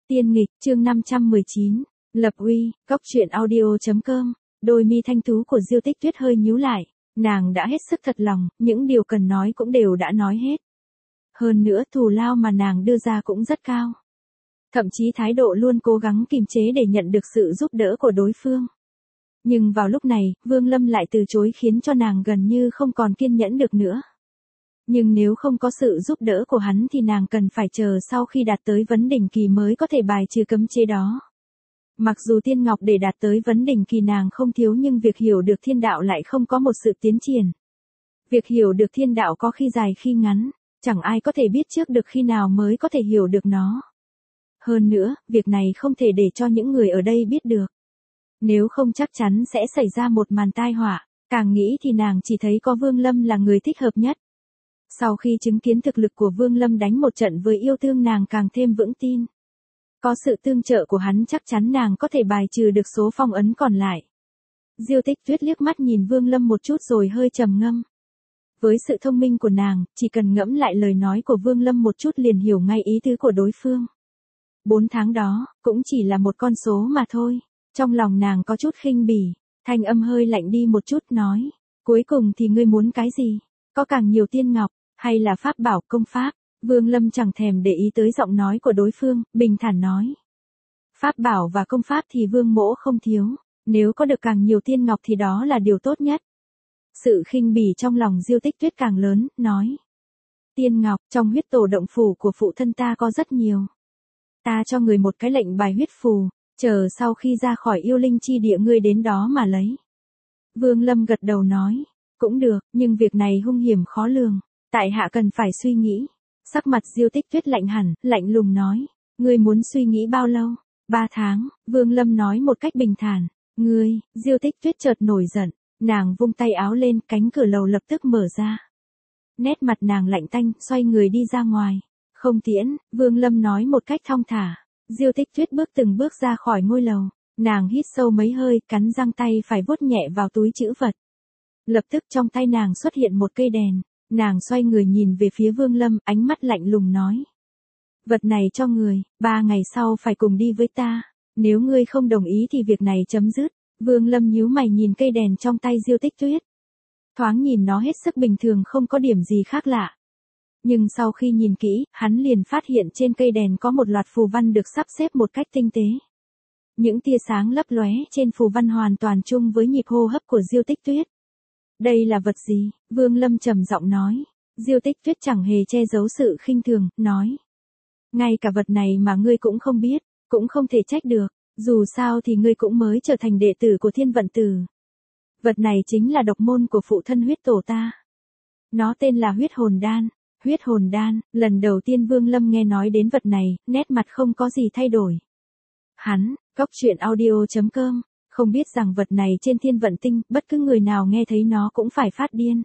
Tiên nghịch, chương 519, lập uy, cóc truyện audio.com, đôi mi thanh tú của Diêu Tích Tuyết hơi nhíu lại, nàng đã hết sức thật lòng, những điều cần nói cũng đều đã nói hết. Hơn nữa thù lao mà nàng đưa ra cũng rất cao. Thậm chí thái độ luôn cố gắng kiềm chế để nhận được sự giúp đỡ của đối phương. Nhưng vào lúc này, Vương Lâm lại từ chối khiến cho nàng gần như không còn kiên nhẫn được nữa. Nhưng nếu không có sự giúp đỡ của hắn thì nàng cần phải chờ sau khi đạt tới vấn đỉnh kỳ mới có thể bài trừ cấm chế đó. Mặc dù tiên ngọc để đạt tới vấn đỉnh kỳ nàng không thiếu nhưng việc hiểu được thiên đạo lại không có một sự tiến triển. Việc hiểu được thiên đạo có khi dài khi ngắn, chẳng ai có thể biết trước được khi nào mới có thể hiểu được nó. Hơn nữa, việc này không thể để cho những người ở đây biết được. Nếu không chắc chắn sẽ xảy ra một màn tai họa, càng nghĩ thì nàng chỉ thấy có Vương Lâm là người thích hợp nhất. Sau khi chứng kiến thực lực của Vương Lâm đánh một trận với yêu thương nàng càng thêm vững tin. Có sự tương trợ của hắn chắc chắn nàng có thể bài trừ được số phong ấn còn lại. Diêu Tích Tuyết liếc mắt nhìn Vương Lâm một chút rồi hơi trầm ngâm. Với sự thông minh của nàng, chỉ cần ngẫm lại lời nói của Vương Lâm một chút liền hiểu ngay ý tứ của đối phương. 4 tháng đó, cũng chỉ là một con số mà thôi. Trong lòng nàng có chút khinh bỉ, thanh âm hơi lạnh đi một chút nói. Cuối cùng thì ngươi muốn cái gì? Có càng nhiều tiên ngọc, hay là pháp bảo công pháp? Vương Lâm chẳng thèm để ý tới giọng nói của đối phương, bình thản nói. Pháp bảo và công pháp thì Vương mỗ không thiếu, nếu có được càng nhiều tiên ngọc thì đó là điều tốt nhất. Sự khinh bỉ trong lòng Diêu Tích Tuyết càng lớn, nói. Tiên ngọc, trong huyết tổ động phủ của phụ thân ta có rất nhiều. Ta cho người một cái lệnh bài huyết phù, chờ sau khi ra khỏi yêu linh chi địa ngươi đến đó mà lấy. Vương Lâm gật đầu nói, cũng được, nhưng việc này hung hiểm khó lường, tại hạ cần phải suy nghĩ. Sắc mặt Diêu Tích Tuyết lạnh hẳn, lạnh lùng nói, ngươi muốn suy nghĩ bao lâu? 3 tháng, Vương Lâm nói một cách bình thản. Ngươi, Diêu Tích Tuyết chợt nổi giận, nàng vung tay áo lên, cánh cửa lầu lập tức mở ra. Nét mặt nàng lạnh tanh, xoay người đi ra ngoài. Không tiễn, Vương Lâm nói một cách thong thả. Diêu Tích Tuyết bước từng bước ra khỏi ngôi lầu, nàng hít sâu mấy hơi, cắn răng tay phải vuốt nhẹ vào túi trữ vật. Lập tức trong tay nàng xuất hiện một cây đèn, nàng xoay người nhìn về phía Vương Lâm, ánh mắt lạnh lùng nói. Vật này cho người, 3 ngày sau phải cùng đi với ta, nếu ngươi không đồng ý thì việc này chấm dứt. Vương Lâm nhíu mày nhìn cây đèn trong tay Diêu Tích Tuyết. Thoáng nhìn nó hết sức bình thường không có điểm gì khác lạ. Nhưng sau khi nhìn kỹ, hắn liền phát hiện trên cây đèn có một loạt phù văn được sắp xếp một cách tinh tế. Những tia sáng lấp lóe trên phù văn hoàn toàn chung với nhịp hô hấp của Diêu Tích Tuyết. Đây là vật gì? Vương Lâm trầm giọng nói. Diêu Tích Tuyết chẳng hề che giấu sự khinh thường, nói. Ngay cả vật này mà ngươi cũng không biết, cũng không thể trách được, dù sao thì ngươi cũng mới trở thành đệ tử của Thiên Vận Tử. Vật này chính là độc môn của phụ thân huyết tổ ta. Nó tên là huyết hồn đan. Huyết hồn đan, lần đầu tiên Vương Lâm nghe nói đến vật này, nét mặt không có gì thay đổi. Hắn, cóc truyện audio.com, không biết rằng vật này trên Thiên Vận Tinh, bất cứ người nào nghe thấy nó cũng phải phát điên.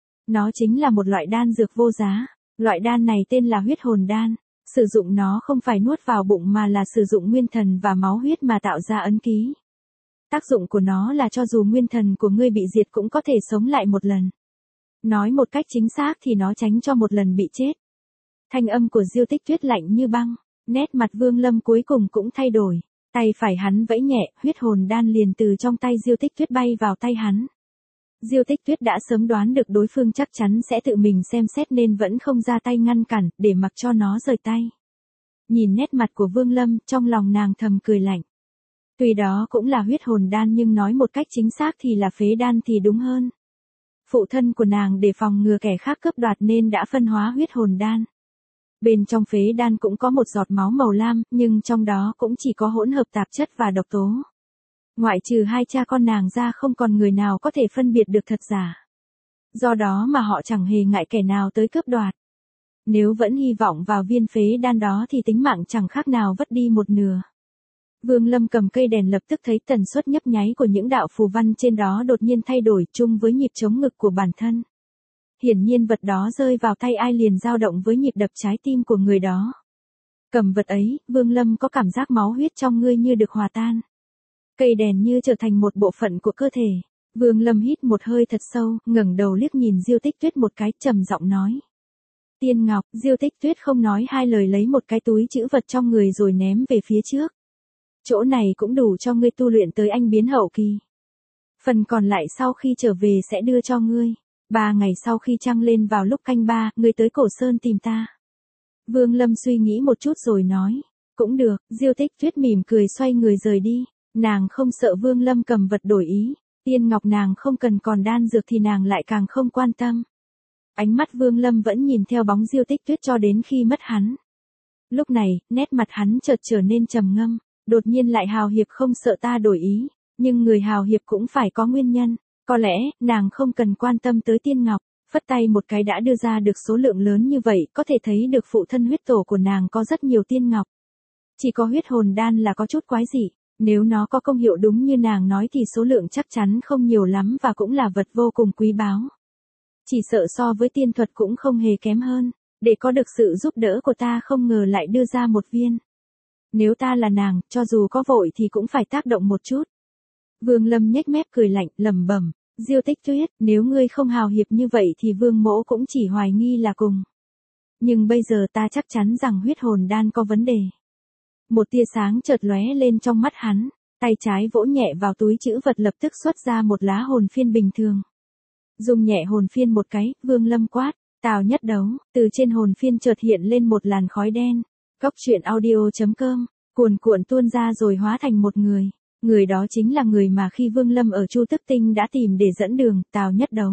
Nó chính là một loại đan dược vô giá, loại đan này tên là huyết hồn đan, sử dụng nó không phải nuốt vào bụng mà là sử dụng nguyên thần và máu huyết mà tạo ra ấn ký. Tác dụng của nó là cho dù nguyên thần của ngươi bị diệt cũng có thể sống lại một lần. Nói một cách chính xác thì nó tránh cho một lần bị chết. Thanh âm của Diêu Tích Tuyết lạnh như băng, nét mặt Vương Lâm cuối cùng cũng thay đổi. Tay phải hắn vẫy nhẹ, huyết hồn đan liền từ trong tay Diêu Tích Tuyết bay vào tay hắn. Diêu Tích Tuyết đã sớm đoán được đối phương chắc chắn sẽ tự mình xem xét nên vẫn không ra tay ngăn cản, để mặc cho nó rời tay. Nhìn nét mặt của Vương Lâm, trong lòng nàng thầm cười lạnh. Tuy đó cũng là huyết hồn đan nhưng nói một cách chính xác thì là phế đan thì đúng hơn. Phụ thân của nàng để phòng ngừa kẻ khác cướp đoạt nên đã phân hóa huyết hồn đan. Bên trong phế đan cũng có một giọt máu màu lam, nhưng trong đó cũng chỉ có hỗn hợp tạp chất và độc tố. Ngoại trừ 2 cha con nàng ra không còn người nào có thể phân biệt được thật giả. Do đó mà họ chẳng hề ngại kẻ nào tới cướp đoạt. Nếu vẫn hy vọng vào viên phế đan đó thì tính mạng chẳng khác nào vất đi một nửa. Vương Lâm cầm cây đèn lập tức thấy tần suất nhấp nháy của những đạo phù văn trên đó đột nhiên thay đổi chung với nhịp chống ngực của bản thân. Hiển nhiên vật đó rơi vào tay ai liền dao động với nhịp đập trái tim của người đó. Cầm vật ấy, Vương Lâm có cảm giác máu huyết trong ngươi như được hòa tan. Cây đèn như trở thành một bộ phận của cơ thể. Vương Lâm hít một hơi thật sâu, ngẩng đầu liếc nhìn Diêu Tích Tuyết một cái, trầm giọng nói. Tiên ngọc, Diêu Tích Tuyết không nói hai lời lấy một cái túi trữ vật trong người rồi ném về phía trước. Chỗ này cũng đủ cho ngươi tu luyện tới anh biến hậu kỳ. Phần còn lại sau khi trở về sẽ đưa cho ngươi. 3 ngày sau khi trăng lên vào lúc canh 3, ngươi tới Cổ Sơn tìm ta. Vương Lâm suy nghĩ một chút rồi nói. Cũng được, Diêu Tích Tuyết mỉm cười xoay người rời đi. Nàng không sợ Vương Lâm cầm vật đổi ý. Tiên ngọc nàng không cần, còn đan dược thì nàng lại càng không quan tâm. Ánh mắt Vương Lâm vẫn nhìn theo bóng Diêu Tích Tuyết cho đến khi mất hắn. Lúc này, nét mặt hắn chợt trở nên trầm ngâm, đột nhiên lại hào hiệp không sợ ta đổi ý, nhưng người hào hiệp cũng phải có nguyên nhân, có lẽ, nàng không cần quan tâm tới Tiên ngọc, phất tay một cái đã đưa ra được số lượng lớn như vậy, có thể thấy được phụ thân huyết tổ của nàng có rất nhiều tiên ngọc. Chỉ có huyết hồn đan là có chút quái dị, nếu nó có công hiệu đúng như nàng nói thì số lượng chắc chắn không nhiều lắm và cũng là vật vô cùng quý báu. Chỉ sợ so với tiên thuật cũng không hề kém hơn, để có được sự giúp đỡ của ta không ngờ lại đưa ra một viên. Nếu ta là nàng, cho dù có vội thì cũng phải tác động một chút. Vương Lâm nhếch mép cười lạnh, lẩm bẩm, Diêu Tích Tuyết, nếu ngươi không hào hiệp như vậy thì Vương mỗ cũng chỉ hoài nghi là cùng. Nhưng bây giờ ta chắc chắn rằng huyết hồn đan có vấn đề. Một tia sáng chợt lóe lên trong mắt hắn, tay trái vỗ nhẹ vào túi trữ vật lập tức xuất ra một lá hồn phiên bình thường. Dùng nhẹ hồn phiên một cái, Vương Lâm quát, Tào Nhất Đấu, từ trên hồn phiên chợt hiện lên một làn khói đen. Cốc truyện audio.com, cuồn cuộn tuôn ra rồi hóa thành một người. Người đó chính là người mà khi Vương Lâm ở Chu Tức Tinh đã tìm để dẫn đường, Tào Nhất Đấu.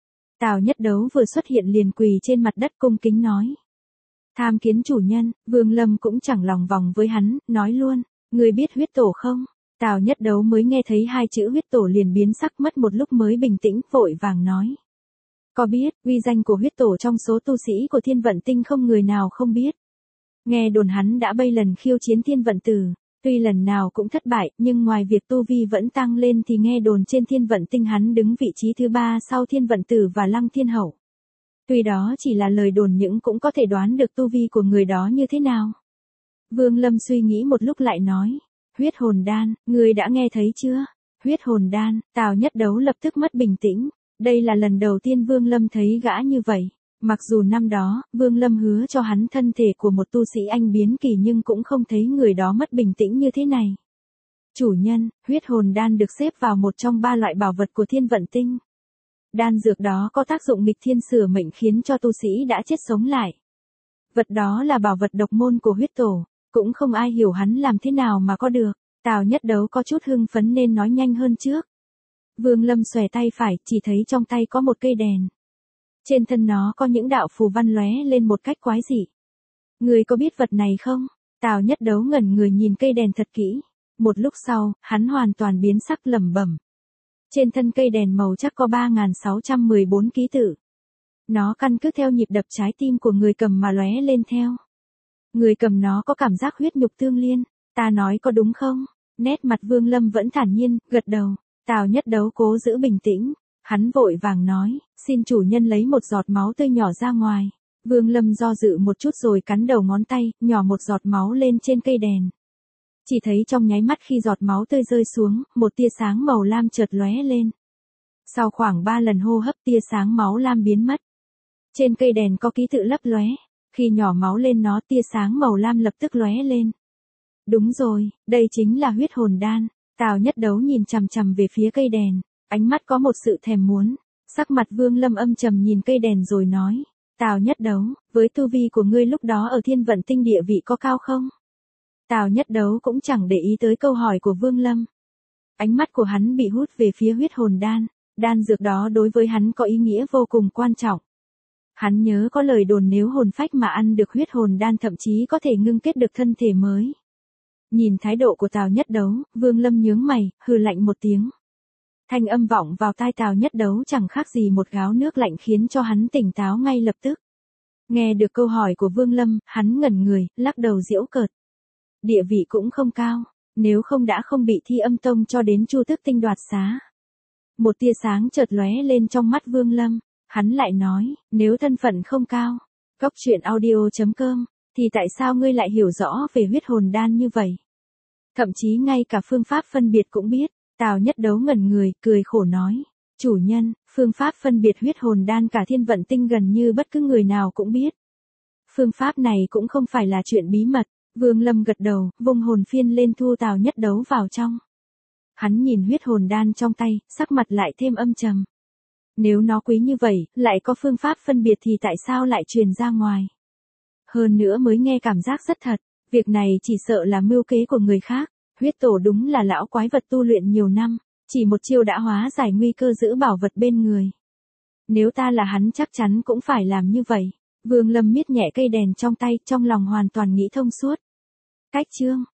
Tào Nhất Đấu vừa xuất hiện liền quỳ trên mặt đất cung kính nói. Tham kiến chủ nhân, Vương Lâm cũng chẳng lòng vòng với hắn, nói luôn, người biết huyết tổ không? Tào Nhất Đấu mới nghe thấy 2 chữ huyết tổ liền biến sắc, mất một lúc mới bình tĩnh, vội vàng nói. Có biết, uy danh của huyết tổ trong số tu sĩ của Thiên Vận Tinh không người nào không biết. Nghe đồn hắn đã bay lần khiêu chiến Thiên Vận Tử, tuy lần nào cũng thất bại, nhưng ngoài việc tu vi vẫn tăng lên thì nghe đồn trên Thiên Vận Tinh hắn đứng vị trí thứ 3 sau Thiên Vận Tử và Lăng Thiên Hậu. Tuy đó chỉ là lời đồn nhưng cũng có thể đoán được tu vi của người đó như thế nào. Vương Lâm suy nghĩ một lúc lại nói. Huyết hồn đan, ngươi đã nghe thấy chưa? Huyết hồn đan, Tào Nhất Đấu lập tức mất bình tĩnh. Đây là lần đầu tiên Vương Lâm thấy gã như vậy. Mặc dù năm đó, Vương Lâm hứa cho hắn thân thể của một tu sĩ anh biến kỳ nhưng cũng không thấy người đó mất bình tĩnh như thế này. Chủ nhân, huyết hồn đan được xếp vào một trong 3 loại bảo vật của Thiên Vận Tinh. Đan dược đó có tác dụng nghịch thiên sửa mệnh khiến cho tu sĩ đã chết sống lại. Vật đó là bảo vật độc môn của huyết tổ, cũng không ai hiểu hắn làm thế nào mà có được. Tào Nhất Đấu có chút hưng phấn nên nói nhanh hơn trước. Vương Lâm xòe tay phải, chỉ thấy trong tay có một cây đèn. Trên thân nó có những đạo phù văn lóe lên một cách quái dị. Người có biết vật này không? Tào Nhất Đấu ngẩn người nhìn cây đèn thật kỹ. Một lúc sau, hắn hoàn toàn biến sắc, lẩm bẩm. Trên thân cây đèn màu chắc có 3614 ký tự. Nó căn cứ theo nhịp đập trái tim của người cầm mà lóe lên theo. Người cầm nó có cảm giác huyết nhục tương liên, ta nói có đúng không? Nét mặt Vương Lâm vẫn thản nhiên, gật đầu. Tào Nhất Đấu cố giữ bình tĩnh, hắn vội vàng nói, xin chủ nhân lấy một giọt máu tươi nhỏ ra ngoài. Vương Lâm do dự một chút rồi cắn đầu ngón tay, nhỏ một giọt máu lên trên cây đèn. Chỉ thấy trong nháy mắt khi giọt máu tươi rơi xuống, một tia sáng màu lam chợt lóe lên. Sau khoảng 3 lần hô hấp tia sáng máu lam biến mất. Trên cây đèn có ký tự lấp lóe, khi nhỏ máu lên nó tia sáng màu lam lập tức lóe lên. Đúng rồi, đây chính là huyết hồn đan. Tào Nhất Đấu nhìn chằm chằm về phía cây đèn, ánh mắt có một sự thèm muốn. Sắc mặt Vương Lâm âm trầm nhìn cây đèn rồi nói, Tào Nhất Đấu, với tu vi của ngươi lúc đó ở Thiên Vận Tinh địa vị có cao không? Tào Nhất Đấu cũng chẳng để ý tới câu hỏi của Vương Lâm. Ánh mắt của hắn bị hút về phía huyết hồn đan, đan dược đó đối với hắn có ý nghĩa vô cùng quan trọng. Hắn nhớ có lời đồn nếu hồn phách mà ăn được huyết hồn đan thậm chí có thể ngưng kết được thân thể mới. Nhìn thái độ của Tào Nhất Đấu, Vương Lâm nhướng mày, hừ lạnh một tiếng. Thanh âm vọng vào tai Tào Nhất Đấu chẳng khác gì một gáo nước lạnh khiến cho hắn tỉnh táo ngay lập tức. Nghe được câu hỏi của Vương Lâm, hắn ngẩn người, lắc đầu giễu cợt. Địa vị cũng không cao, nếu không đã không bị Thi Âm Tông cho đến Chu Tức Tinh đoạt xá. Một tia sáng chợt lóe lên trong mắt Vương Lâm, hắn lại nói, nếu thân phận không cao, Cốc truyện audio.com, thì tại sao ngươi lại hiểu rõ về huyết hồn đan như vậy? Thậm chí ngay cả phương pháp phân biệt cũng biết. Tào Nhất Đấu ngẩn người, cười khổ nói, chủ nhân, phương pháp phân biệt huyết hồn đan cả Thiên Vận Tinh gần như bất cứ người nào cũng biết, Phương pháp này cũng không phải là chuyện bí mật. Vương Lâm gật đầu, vung hồn phiên lên thu Tào Nhất Đấu vào trong. Hắn nhìn huyết hồn đan trong tay, sắc mặt lại thêm âm trầm. Nếu nó quý như vậy, lại có phương pháp phân biệt thì tại sao lại truyền ra ngoài? Hơn nữa mới nghe cảm giác rất thật, việc này chỉ sợ là mưu kế của người khác. Huyết tổ đúng là lão quái vật tu luyện nhiều năm, chỉ một chiêu đã hóa giải nguy cơ giữ bảo vật bên người. Nếu ta là hắn chắc chắn cũng phải làm như vậy. Vương Lâm miết nhẹ cây đèn trong tay, trong lòng hoàn toàn nghĩ thông suốt. Cách chương